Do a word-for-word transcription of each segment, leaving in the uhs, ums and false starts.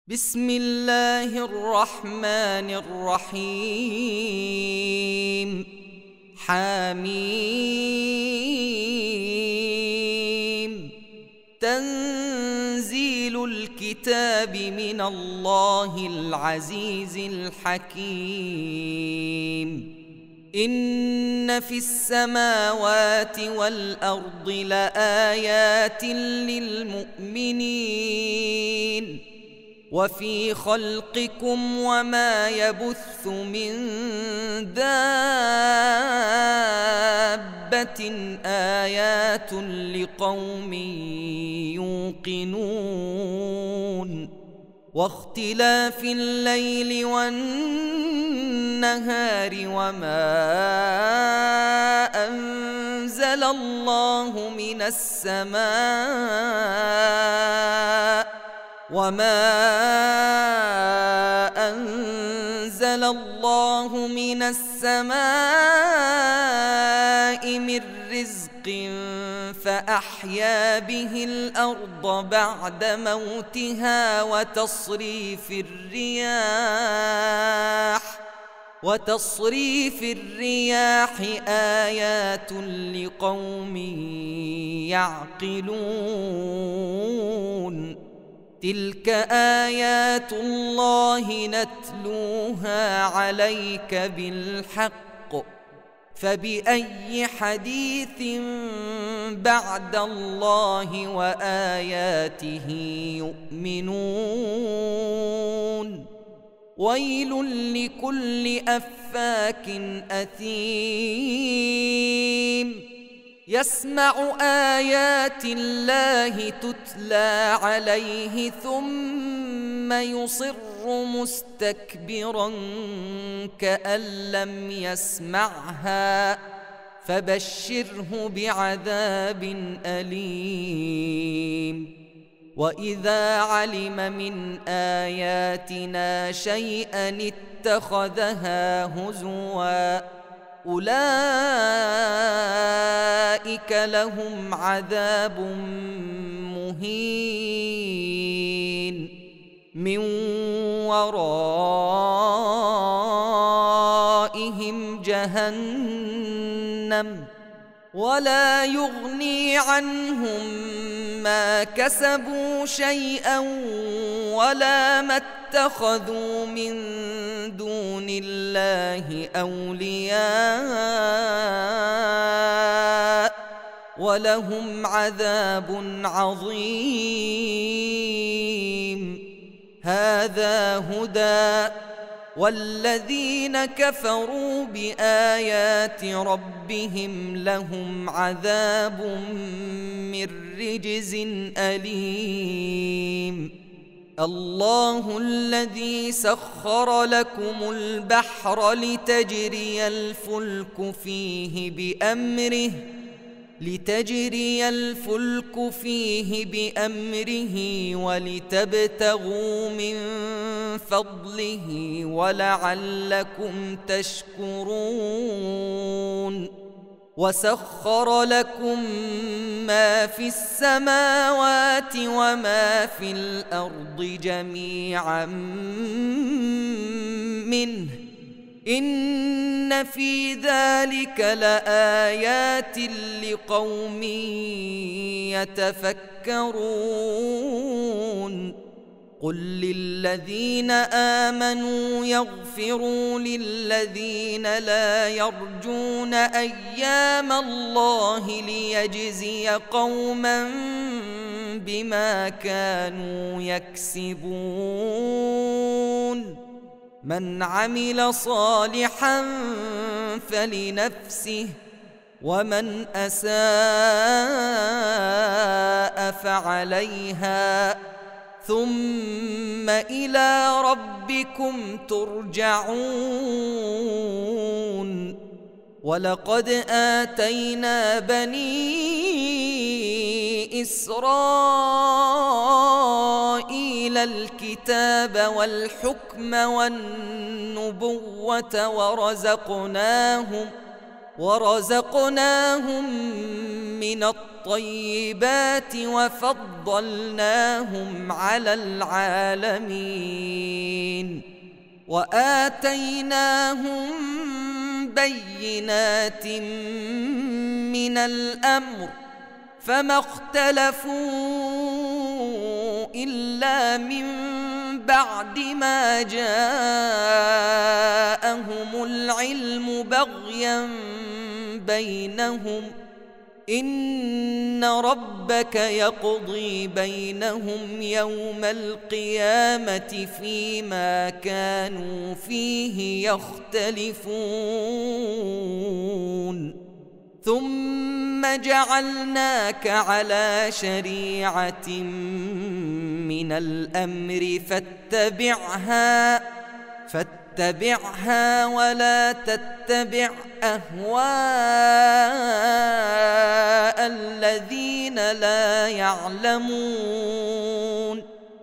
بسم الله الرحمن الرحيم. حميم. تنزيل الكتاب من الله العزيز الحكيم. إن في السماوات والأرض لآيات للمؤمنين وفي خلقكم وما يبث من دابة آيات لقوم يوقنون. واختلاف الليل والنهار وما أنزل الله من السماء وما أنزل الله من السماء من رزق فأحيا به الأرض بعد موتها وتصريف الرياح وتصريف الرياح آيات لقوم يعقلون. تلك آيات الله نتلوها عليك بالحق، فبأي حديث بعد الله وآياته يؤمنون. ويل لكل أفاك أثيم يسمع آيات الله تتلى عليه ثم يصر مستكبرا كأن لم يسمعها فبشره بعذاب أليم. وإذا علم من آياتنا شيئا اتخذها هزوا أولئك لهم عذاب مهين من ورائهم جهنم ولا يغني عنهم ما كسبوا شيئا ولا ما اتخذوا من دون الله أولياء ولهم عذاب عظيم. هذا هدى والذين كفروا بآيات ربهم لهم عذاب من رجز أليم. الله الذي سخر لكم البحر لتجري الفلك فيه بأمره لتجري الفلك فيه بأمره ولتبتغوا من فضله ولعلكم تشكرون. وسخر لكم ما في السماوات وما في الأرض جميعا منه إن في ذلك لآيات لقوم يتفكرون. قل للذين آمنوا يغفروا للذين لا يرجون أيام الله ليجزي قوما بما كانوا يكسبون. من عمل صالحا فلنفسه ومن أساء فعليها ثم إلى ربكم ترجعون. ولقد آتينا بني إسرائيل الكتاب والحكم والنبوة ورزقناهم ورزقناهم من الطيبات وفضلناهم على العالمين وآتيناهم بينات من الأمر فما اختلفوا إلا من بعد ما جاءهم العلم بغيا بينهم إن ربك يقضي بينهم يوم القيامة فيما كانوا فيه يختلفون ثم جعلناك على شريعة من الأمر فاتبعها فاتبعها ولا تتبع أهواء الذين لا يعلمون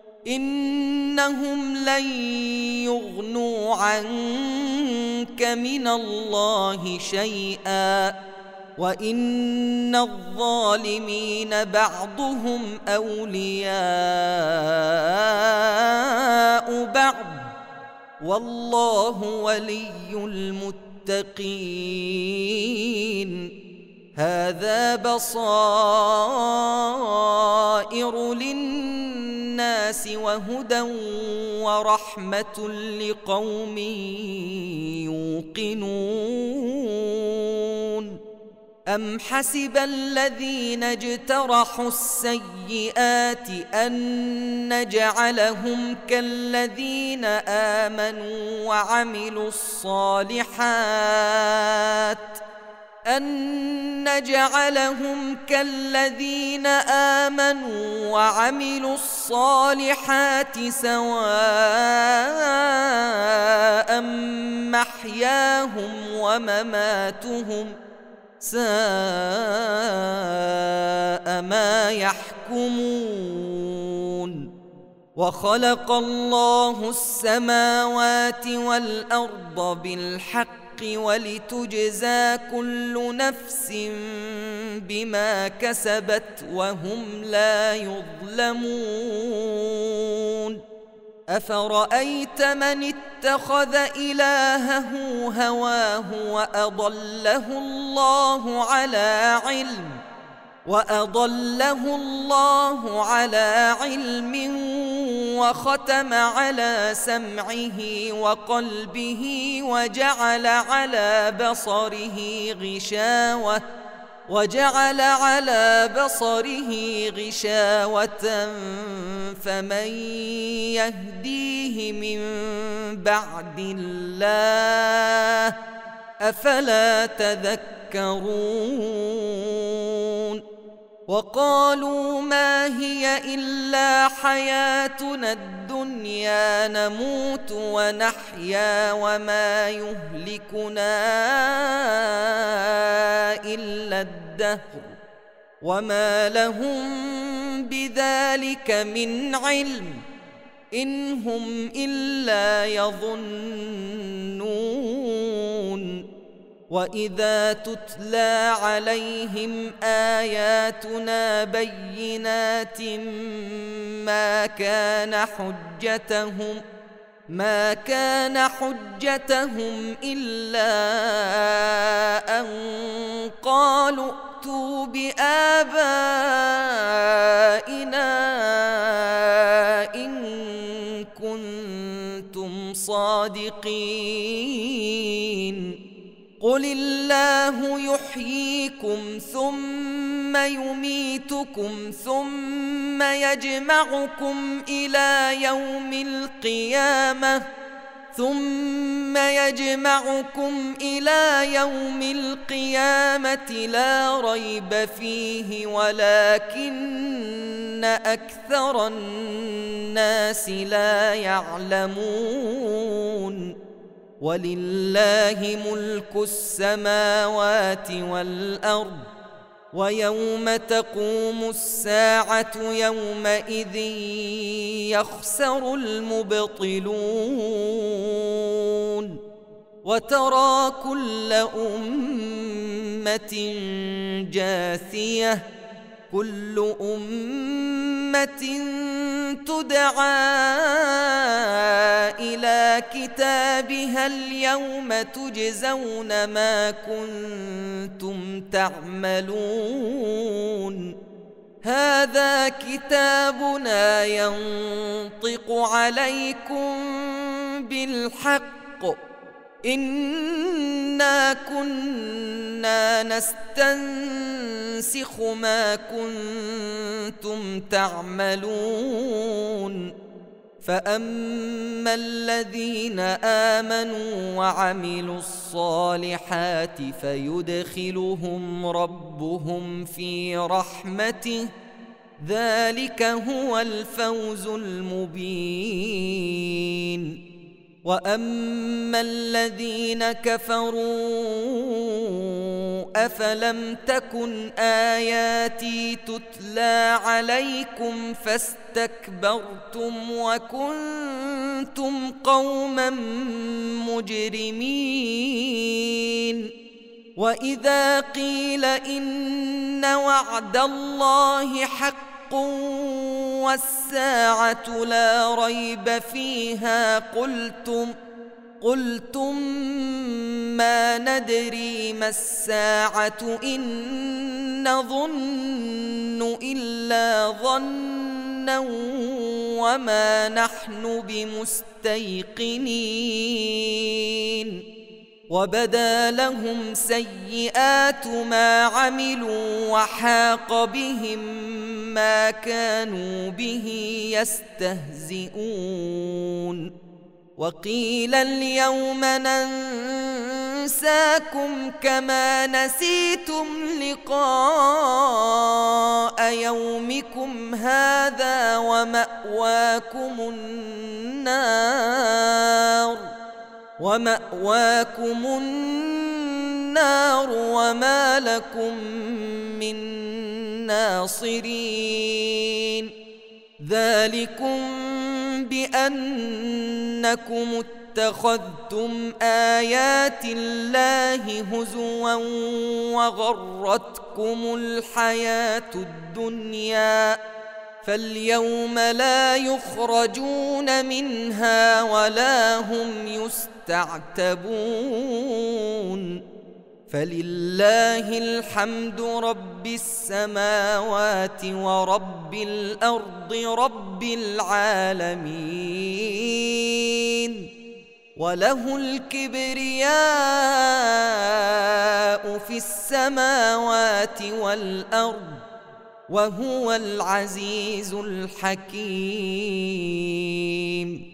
إنهم لن يغنوا عنك من الله شيئا وإن الظالمين بعضهم أولياء بعض والله ولي المتقين هذا بصائر للناس وهدى ورحمة لقوم يوقنون أم حسب الذين اجترحوا السيئات أن نجعلهم كالذين آمنوا وعملوا الصالحات أن نجعلهم كالذين آمنوا وعملوا الصالحات سواء محياهم ومماتهم ساء ما يحكمون وخلق الله السماوات والأرض بالحق ولتجزى كل نفس بما كسبت وهم لا يظلمون أفرأيت من اتخذ إلهه هواه وأضله الله على علم وأضله الله على علم وختم على سمعه وقلبه وجعل على بصره غشاوة وجعل على بصره غشاوة فمن يهديه من بعد الله أفلا تذكرون وقالوا ما هي إلا حياتنا الدنيا نموت ونحيا وما يهلكنا إلا الدهر وما لهم بذلك من علم إن هم إلا يظنون وإذا تتلى عليهم آياتنا بينات ما كان حجتهم ما كان حجتهم إلا أن قالوا ائتوا بآبائنا إن كنتم صادقين قل الله يحييكم ثم يميتكم ثم يجمعكم إلى يوم القيامة ثم يجمعكم إلى يوم القيامة لا ريب فيه ولكن أكثر الناس لا يعلمون ولله ملك السماوات والأرض ويوم تقوم الساعة يومئذ يخسر المبطلون وترى كل أمة جاثية كل أمة تدعى إلى كتابها اليوم تجزون ما كنتم تعملون هذا كتابنا ينطق عليكم بالحق إنا كنا نستنسخ ما كنتم تعملون فأما الذين آمنوا وعملوا الصالحات فيدخلهم ربهم في رحمته ذلك هو الفوز المبين وأما الذين كفروا أفلم تكن آياتي تتلى عليكم فاستكبرتم وكنتم قوما مجرمين وإذا قيل إن وعد الله حق والساعة لا ريب فيها قلتم قلتم ما ندري ما الساعة إن نظن إلا ظنا وما نحن بمستيقنين وبدا لهم سيئات ما عملوا وحاق بهم ما كانوا به يستهزئون وقيل اليوم ننساكم كما نسيتم لقاء يومكم هذا ومأواكم النار ومأواكم النار وما لكم من ناصرين ذلكم بأنكم اتخذتم آيات الله هزوا وغرتكم الحياة الدنيا فاليوم لا يخرجون منها ولا هم يستعتبون فلله الحمد رب السماوات ورب الأرض رب العالمين وله الكبرياء في السماوات والأرض وهو العزيز الحكيم